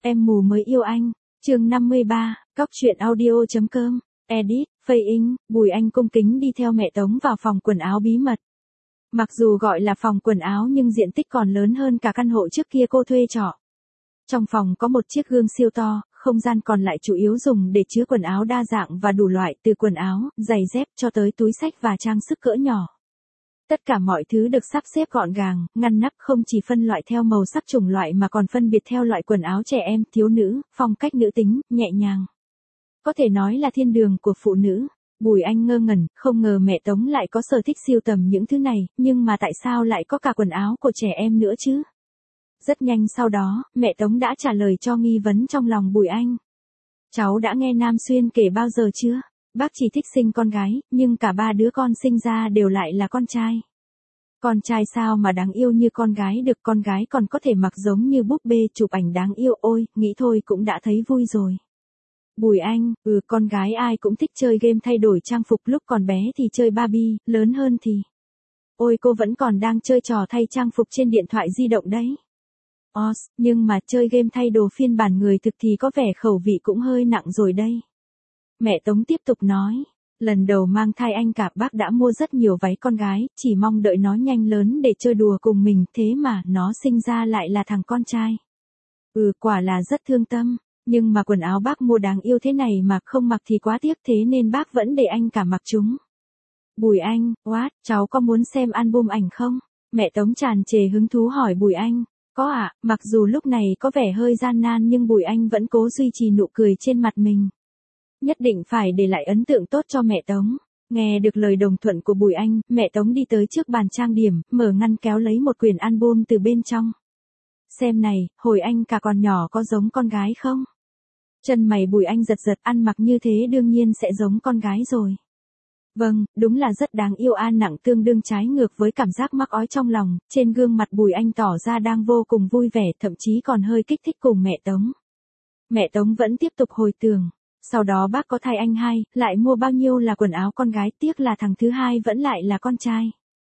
Em mù mới yêu anh. Chương 53, Cóc truyện audio.com. Edit, Phây In, Bùi Anh cung kính đi theo mẹ Tống vào phòng quần áo bí mật. Mặc dù gọi là phòng quần áo nhưng diện tích còn lớn hơn cả căn hộ trước kia cô thuê trọ. Trong phòng có một chiếc gương siêu to, không gian còn lại chủ yếu dùng để chứa quần áo đa dạng và đủ loại, từ quần áo, giày dép cho tới túi xách và trang sức cỡ nhỏ. Tất cả mọi thứ được sắp xếp gọn gàng, ngăn nắp, không chỉ phân loại theo màu sắc chủng loại mà còn phân biệt theo loại quần áo trẻ em, thiếu nữ, phong cách nữ tính, nhẹ nhàng. Có thể nói là thiên đường của phụ nữ. Bùi Anh ngơ ngẩn, không ngờ mẹ Tống lại có sở thích sưu tầm những thứ này, nhưng mà tại sao lại có cả quần áo của trẻ em nữa chứ? Rất nhanh sau đó, mẹ Tống đã trả lời cho nghi vấn trong lòng Bùi Anh. Cháu đã nghe Nam Xuyên kể bao giờ chưa? Bác chỉ thích sinh con gái, nhưng cả ba đứa con sinh ra đều lại là con trai. Con trai sao mà đáng yêu như con gái được, con gái còn có thể mặc giống như búp bê, chụp ảnh đáng yêu, ôi, nghĩ thôi cũng đã thấy vui rồi. Bùi Anh, con gái ai cũng thích chơi game thay đổi trang phục, lúc còn bé thì chơi Barbie, lớn hơn thì... Ôi cô vẫn còn đang chơi trò thay trang phục trên điện thoại di động đấy. Nhưng mà chơi game thay đồ phiên bản người thực thì có vẻ khẩu vị cũng hơi nặng rồi đây. Mẹ Tống tiếp tục nói, lần đầu mang thai anh cả bác đã mua rất nhiều váy con gái, chỉ mong đợi nó nhanh lớn để chơi đùa cùng mình, thế mà nó sinh ra lại là thằng con trai. Quả là rất thương tâm, nhưng mà quần áo bác mua đáng yêu thế này mà không mặc thì quá tiếc, thế nên bác vẫn để anh cả mặc chúng. Bùi Anh, cháu có muốn xem album ảnh không? Mẹ Tống tràn trề hứng thú hỏi Bùi Anh. Có ạ, mặc dù lúc này có vẻ hơi gian nan nhưng Bùi Anh vẫn cố duy trì nụ cười trên mặt mình. Nhất định phải để lại ấn tượng tốt cho mẹ Tống. Nghe được lời đồng thuận của Bùi Anh, mẹ Tống đi tới trước bàn trang điểm, mở ngăn kéo lấy một quyển album từ bên trong. Xem này, hồi anh cả còn nhỏ có giống con gái không? Chân mày Bùi Anh giật giật, ăn mặc như thế đương nhiên sẽ giống con gái rồi. Vâng, đúng là rất đáng yêu, nặng tương đương trái ngược với cảm giác mắc ói trong lòng, trên gương mặt Bùi Anh tỏ ra đang vô cùng vui vẻ, thậm chí còn hơi kích thích cùng mẹ Tống. Mẹ Tống vẫn tiếp tục hồi tưởng, sau đó bác có thai anh hai, lại mua bao nhiêu là quần áo con gái, tiếc là thằng thứ hai vẫn lại là con trai.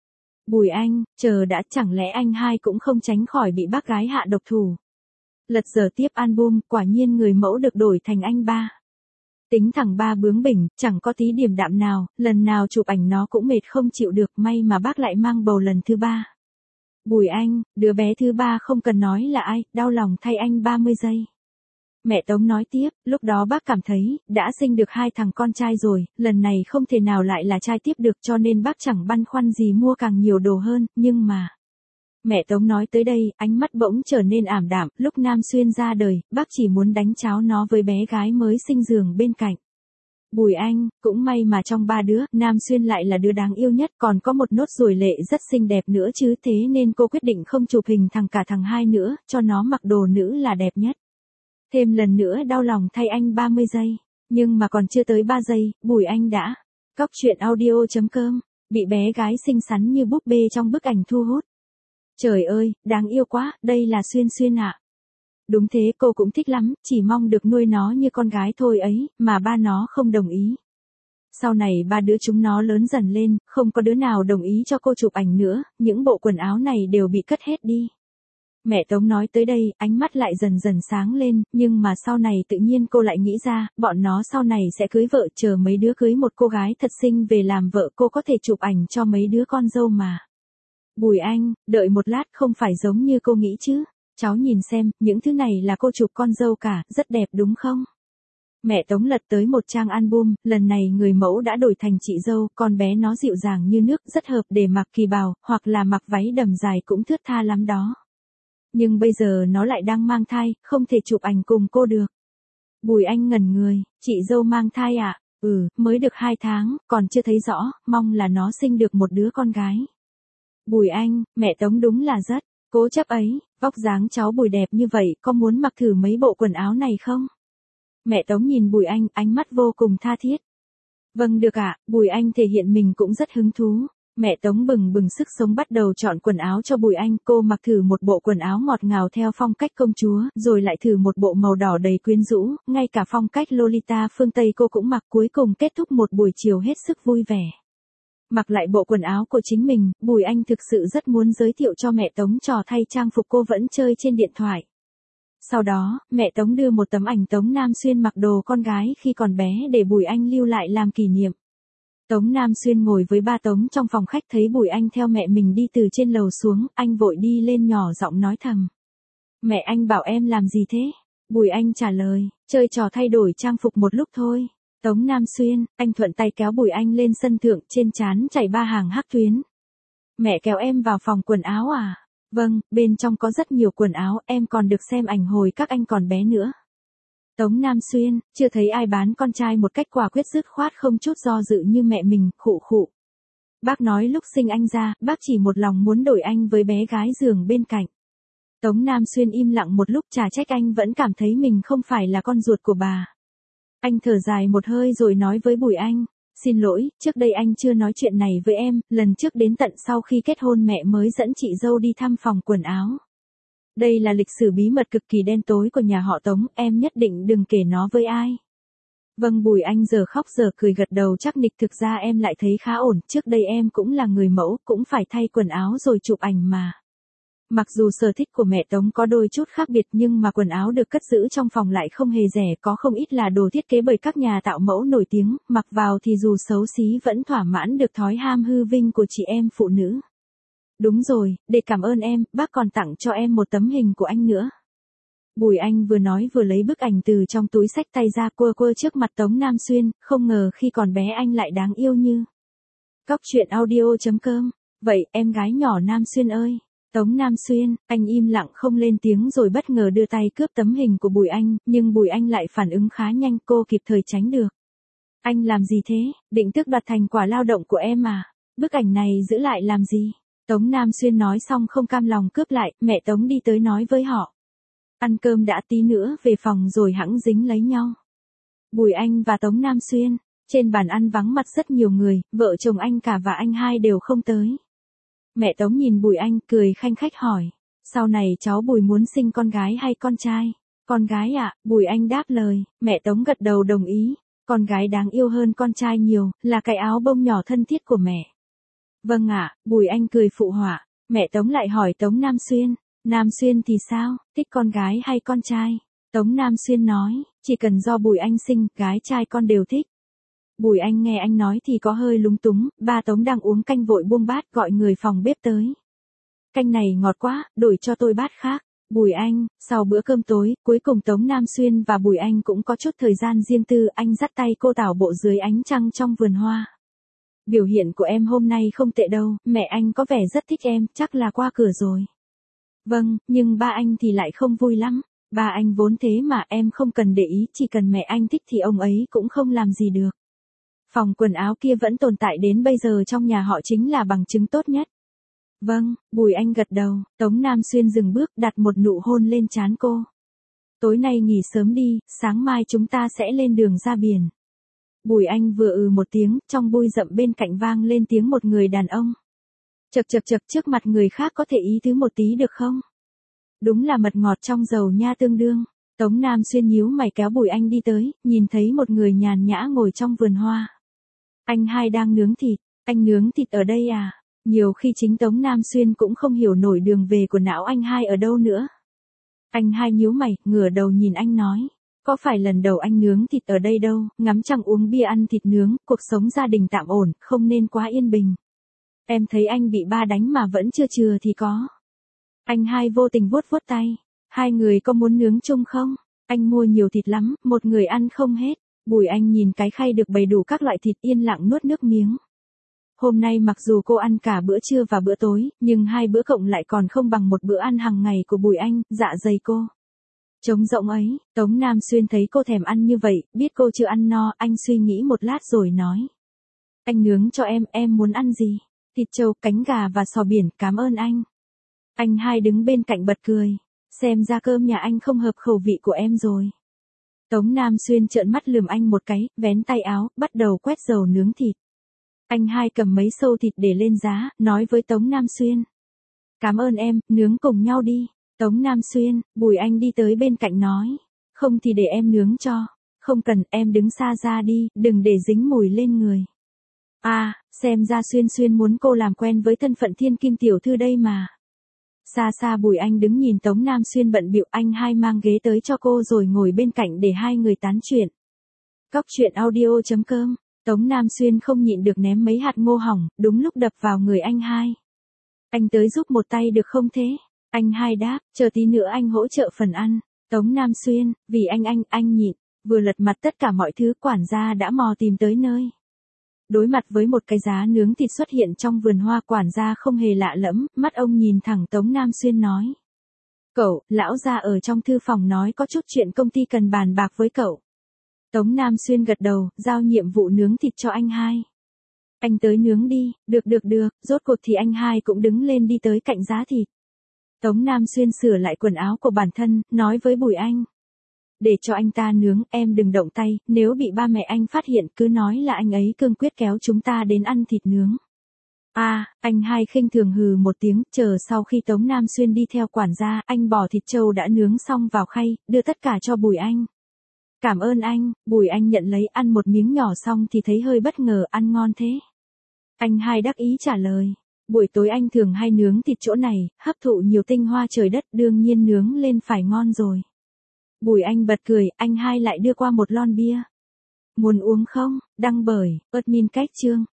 Bùi Anh, chờ đã, chẳng lẽ anh hai cũng không tránh khỏi bị bác gái hạ độc thủ. Lật dở tiếp album, quả nhiên người mẫu được đổi thành anh ba. Tính thằng ba bướng bỉnh, chẳng có tí điềm đạm nào, lần nào chụp ảnh nó cũng mệt không chịu được, may mà bác lại mang bầu lần thứ ba. Bùi Anh, đứa bé thứ ba không cần nói là ai, đau lòng thay anh 30 giây. Mẹ Tống nói tiếp, lúc đó bác cảm thấy, đã sinh được 2 thằng con trai rồi, lần này không thể nào lại là trai tiếp được, cho nên bác chẳng băn khoăn gì mua càng nhiều đồ hơn, nhưng mà... Mẹ Tống nói tới đây, ánh mắt bỗng trở nên ảm đạm, lúc Nam Xuyên ra đời, bác chỉ muốn đánh cháo nó với bé gái mới sinh giường bên cạnh. Bùi Anh, cũng may mà trong 3 đứa, Nam Xuyên lại là đứa đáng yêu nhất, còn có một nốt ruồi lệ rất xinh đẹp nữa chứ, thế nên cô quyết định không chụp hình cả thằng hai nữa, cho nó mặc đồ nữ là đẹp nhất. Thêm lần nữa đau lòng thay anh 30 giây, nhưng mà còn chưa tới 3 giây, Bùi Anh đã. Cóc truyện audio.com, bị bé gái xinh xắn như búp bê trong bức ảnh thu hút. Trời ơi, đáng yêu quá, đây là Xuyên Xuyên ạ. Đúng thế, cô cũng thích lắm, chỉ mong được nuôi nó như con gái thôi ấy, mà ba nó không đồng ý. Sau này 3 đứa chúng nó lớn dần lên, không có đứa nào đồng ý cho cô chụp ảnh nữa, những bộ quần áo này đều bị cất hết đi. Mẹ Tống nói tới đây, ánh mắt lại dần dần sáng lên, nhưng mà sau này tự nhiên cô lại nghĩ ra, bọn nó sau này sẽ cưới vợ, chờ mấy đứa cưới một cô gái thật xinh về làm vợ, cô có thể chụp ảnh cho mấy đứa con dâu mà. Bùi Anh, đợi một lát, không phải giống như cô nghĩ chứ. Cháu nhìn xem, những thứ này là cô chụp con dâu cả, rất đẹp đúng không? Mẹ Tống lật tới một trang album, lần này người mẫu đã đổi thành chị dâu, con bé nó dịu dàng như nước, rất hợp để mặc kỳ bào, hoặc là mặc váy đầm dài cũng thướt tha lắm đó. Nhưng bây giờ nó lại đang mang thai, không thể chụp ảnh cùng cô được. Bùi Anh ngẩn người, chị dâu mang thai à? Mới được 2 tháng, còn chưa thấy rõ, mong là nó sinh được một đứa con gái. Bùi Anh, mẹ Tống đúng là rất cố chấp ấy, vóc dáng cháu Bùi đẹp như vậy, có muốn mặc thử mấy bộ quần áo này không? Mẹ Tống nhìn Bùi Anh, ánh mắt vô cùng tha thiết. Vâng được ạ, Bùi Anh thể hiện mình cũng rất hứng thú. Mẹ Tống bừng bừng sức sống bắt đầu chọn quần áo cho Bùi Anh, cô mặc thử một bộ quần áo ngọt ngào theo phong cách công chúa, rồi lại thử một bộ màu đỏ đầy quyến rũ, ngay cả phong cách Lolita phương Tây cô cũng mặc, cuối cùng kết thúc một buổi chiều hết sức vui vẻ. Mặc lại bộ quần áo của chính mình, Bùi Anh thực sự rất muốn giới thiệu cho mẹ Tống trò thay trang phục cô vẫn chơi trên điện thoại. Sau đó, mẹ Tống đưa một tấm ảnh Tống Nam Xuyên mặc đồ con gái khi còn bé để Bùi Anh lưu lại làm kỷ niệm. Tống Nam Xuyên ngồi với ba Tống trong phòng khách thấy Bùi Anh theo mẹ mình đi từ trên lầu xuống, anh vội đi lên nhỏ giọng nói thầm. Mẹ anh bảo em làm gì thế? Bùi Anh trả lời, chơi trò thay đổi trang phục một lúc thôi. Tống Nam Xuyên, anh thuận tay kéo Bùi Anh lên sân thượng, trên trán chảy 3 hàng hắc tuyến. Mẹ kéo em vào phòng quần áo à? Vâng, bên trong có rất nhiều quần áo, em còn được xem ảnh hồi các anh còn bé nữa. Tống Nam Xuyên, chưa thấy ai bán con trai một cách quả quyết dứt khoát không chút do dự như mẹ mình, khụ khụ. Bác nói lúc sinh anh ra, bác chỉ một lòng muốn đổi anh với bé gái giường bên cạnh. Tống Nam Xuyên im lặng một lúc chả trách anh vẫn cảm thấy mình không phải là con ruột của bà. Anh thở dài một hơi rồi nói với Bùi Anh, xin lỗi, trước đây anh chưa nói chuyện này với em, lần trước đến tận sau khi kết hôn mẹ mới dẫn chị dâu đi thăm phòng quần áo. Đây là lịch sử bí mật cực kỳ đen tối của nhà họ Tống, em nhất định đừng kể nó với ai. Vâng, Bùi Anh giờ khóc giờ cười gật đầu chắc nịch, thực ra em lại thấy khá ổn, trước đây em cũng là người mẫu, cũng phải thay quần áo rồi chụp ảnh mà. Mặc dù sở thích của mẹ Tống có đôi chút khác biệt nhưng mà quần áo được cất giữ trong phòng lại không hề rẻ, có không ít là đồ thiết kế bởi các nhà tạo mẫu nổi tiếng, mặc vào thì dù xấu xí vẫn thỏa mãn được thói ham hư vinh của chị em phụ nữ. Đúng rồi, để cảm ơn em, bác còn tặng cho em một tấm hình của anh nữa. Bùi Anh vừa nói vừa lấy bức ảnh từ trong túi xách tay ra quơ quơ trước mặt Tống Nam Xuyên, không ngờ khi còn bé anh lại đáng yêu như. Cóc truyện audio.com. Vậy, em gái nhỏ Nam Xuyên ơi. Tống Nam Xuyên, anh im lặng không lên tiếng rồi bất ngờ đưa tay cướp tấm hình của Bùi Anh, nhưng Bùi Anh lại phản ứng khá nhanh, cô kịp thời tránh được. Anh làm gì thế, định tước đoạt thành quả lao động của em à? Bức ảnh này giữ lại làm gì? Tống Nam Xuyên nói xong không cam lòng cướp lại, mẹ Tống đi tới nói với họ. Ăn cơm đã, tí nữa về phòng rồi hẵng dính lấy nhau. Bùi Anh và Tống Nam Xuyên, trên bàn ăn vắng mặt rất nhiều người, vợ chồng anh cả và anh hai đều không tới. Mẹ Tống nhìn Bùi Anh cười khanh khách hỏi, sau này cháu Bùi muốn sinh con gái hay con trai? Con gái ạ, Bùi Anh đáp lời, mẹ Tống gật đầu đồng ý, con gái đáng yêu hơn con trai nhiều, là cái áo bông nhỏ thân thiết của mẹ. Vâng ạ, Bùi Anh cười phụ họa, mẹ Tống lại hỏi Tống Nam Xuyên, Nam Xuyên thì sao, thích con gái hay con trai? Tống Nam Xuyên nói, chỉ cần do Bùi Anh sinh, gái trai con đều thích. Bùi Anh nghe anh nói thì có hơi lúng túng, ba Tống đang uống canh vội buông bát gọi người phòng bếp tới. Canh này ngọt quá, đổi cho tôi bát khác. Bùi Anh, sau bữa cơm tối, cuối cùng Tống Nam Xuyên và Bùi Anh cũng có chút thời gian riêng tư, anh dắt tay cô tảo bộ dưới ánh trăng trong vườn hoa. Biểu hiện của em hôm nay không tệ đâu, mẹ anh có vẻ rất thích em, chắc là qua cửa rồi. Vâng, nhưng ba anh thì lại không vui lắm. Ba anh vốn thế mà em không cần để ý, chỉ cần mẹ anh thích thì ông ấy cũng không làm gì được. Phòng quần áo kia vẫn tồn tại đến bây giờ trong nhà họ chính là bằng chứng tốt nhất. Vâng, Bùi Anh gật đầu, Tống Nam Xuyên dừng bước đặt một nụ hôn lên trán cô. Tối nay nghỉ sớm đi, sáng mai chúng ta sẽ lên đường ra biển. Bùi Anh vừa một tiếng, trong bụi rậm bên cạnh vang lên tiếng một người đàn ông. Chậc chậc chậc, trước mặt người khác có thể ý tứ một tí được không? Đúng là mật ngọt trong dầu nha tương đương. Tống Nam Xuyên nhíu mày kéo Bùi Anh đi tới, nhìn thấy một người nhàn nhã ngồi trong vườn hoa. Anh hai đang nướng thịt, anh nướng thịt ở đây à? Nhiều khi chính Tống Nam Xuyên cũng không hiểu nổi đường về của não anh hai ở đâu nữa. Anh hai nhíu mày, ngửa đầu nhìn anh nói. Có phải lần đầu anh nướng thịt ở đây đâu, ngắm trăng uống bia ăn thịt nướng, cuộc sống gia đình tạm ổn, không nên quá yên bình. Em thấy anh bị ba đánh mà vẫn chưa chừa thì có. Anh hai vô tình vuốt vuốt tay. Hai người có muốn nướng chung không? Anh mua nhiều thịt lắm, một người ăn không hết. Bùi Anh nhìn cái khay được bày đủ các loại thịt yên lặng nuốt nước miếng. Hôm nay mặc dù cô ăn cả bữa trưa và bữa tối, nhưng hai bữa cộng lại còn không bằng một bữa ăn hàng ngày của Bùi Anh, dạ dày cô. Trống rỗng ấy, Tống Nam Xuyên thấy cô thèm ăn như vậy, biết cô chưa ăn no, anh suy nghĩ một lát rồi nói. Anh nướng cho em muốn ăn gì? Thịt trâu, cánh gà và sò biển, cảm ơn anh. Anh hai đứng bên cạnh bật cười. Xem ra cơm nhà anh không hợp khẩu vị của em rồi. Tống Nam Xuyên trợn mắt lườm anh một cái, vén tay áo, bắt đầu quét dầu nướng thịt. Anh hai cầm mấy xâu thịt để lên giá, nói với Tống Nam Xuyên. Cảm ơn em, nướng cùng nhau đi. Tống Nam Xuyên, Bùi Anh đi tới bên cạnh nói. Không thì để em nướng cho. Không cần, em đứng xa ra đi, đừng để dính mùi lên người. À, xem ra Xuyên Xuyên muốn cô làm quen với thân phận thiên kim tiểu thư đây mà. Xa xa Bùi Anh đứng nhìn Tống Nam Xuyên bận bịu, anh hai mang ghế tới cho cô rồi ngồi bên cạnh để hai người tán chuyện. Cóc truyện audio.com, Tống Nam Xuyên không nhịn được ném mấy hạt ngô hỏng, đúng lúc đập vào người anh hai. Anh tới giúp một tay được không thế? Anh hai đáp, chờ tí nữa anh hỗ trợ phần ăn. Tống Nam Xuyên, vì anh nhịn, vừa lật mặt tất cả mọi thứ quản gia đã mò tìm tới nơi. Đối mặt với một cái giá nướng thịt xuất hiện trong vườn hoa, quản gia không hề lạ lẫm, mắt ông nhìn thẳng Tống Nam Xuyên nói. Cậu, lão gia ở trong thư phòng nói có chút chuyện công ty cần bàn bạc với cậu. Tống Nam Xuyên gật đầu, giao nhiệm vụ nướng thịt cho anh hai. Anh tới nướng đi, được, rốt cuộc thì anh hai cũng đứng lên đi tới cạnh giá thịt. Tống Nam Xuyên sửa lại quần áo của bản thân, nói với Bùi Anh. Để cho anh ta nướng, em đừng động tay, nếu bị ba mẹ anh phát hiện cứ nói là anh ấy cương quyết kéo chúng ta đến ăn thịt nướng. Anh hai khinh thường hừ một tiếng, chờ sau khi Tống Nam Xuyên đi theo quản gia, anh bỏ thịt trâu đã nướng xong vào khay, đưa tất cả cho Bùi Anh. Cảm ơn anh, Bùi Anh nhận lấy ăn một miếng nhỏ xong thì thấy hơi bất ngờ, ăn ngon thế. Anh hai đắc ý trả lời. Buổi tối anh thường hay nướng thịt chỗ này, hấp thụ nhiều tinh hoa trời đất, đương nhiên nướng lên phải ngon rồi. Bùi Anh bật cười, anh hai lại đưa qua một lon bia. Muốn uống không? Đăng bởi admin Cách Chương.